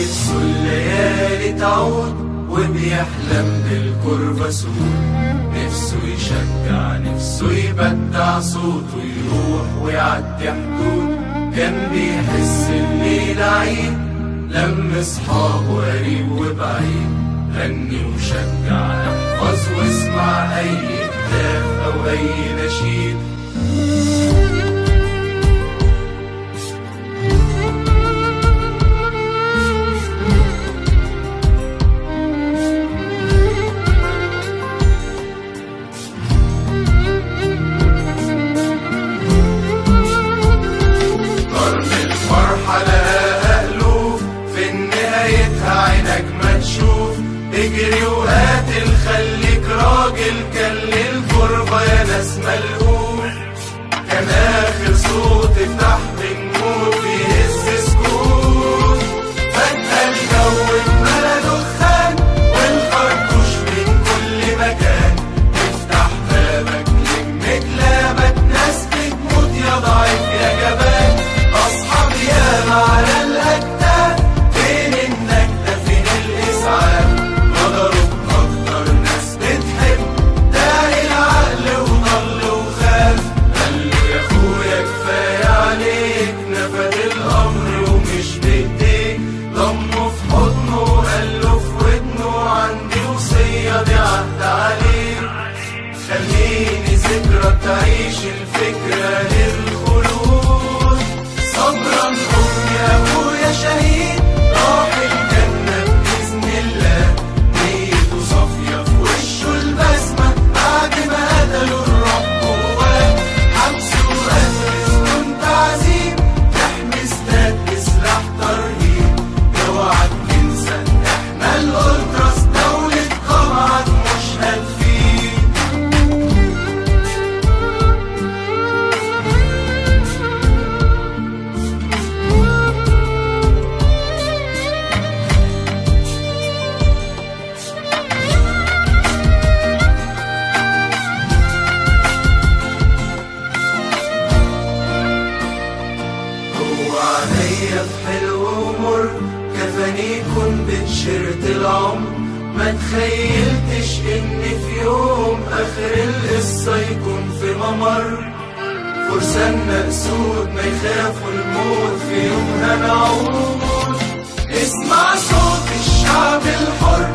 نفسه الليالي تعود وبيحلم بالكرفسول، نفسه يشجع، نفسه يبدع صوته يروح ويعدي حدود. كان بيحس الليل عيد لما اصحابه قريب وبعيد، غني وشجع احفظ واسمع اي هتاف او اي نشيد. اجري وقاتل خليك راجل، كان للغربة يا ناس ملهوف. كان آخر صوت افتح بنموت بيهز سكوت. فجأة الجو اتملى دخان والخرطوش من كل مكان. افتح بابك لم كلابك، ناس بتموت يا ضعيف يا جبان. أصحاب ياما على الأكتاف، فين النجدة فين الإسعاف. خليني ذكرى تعيش الفكرة للخلود. صبرا حكم يا ابويا شهيد، راح الجنة بإذن الله. نيته صافية في وشه البسمة بعد ما قتلوا الروح جواه. حبس وقتل سجون تعذيب، تحمي استاد بسلاح ترهيب. اوعى تنسى ان احنا الالتراس، دولة قمعك مش هتفيد. عينيا في حلو ومر، كفاني يكون بتشيرت العمر. ما تخيلتش ان في يوم اخر القصة يكون في ممر. فرساننا اسود ما يخافوا الموت، في يوم هنعود. اسمع صوت الشعب الحر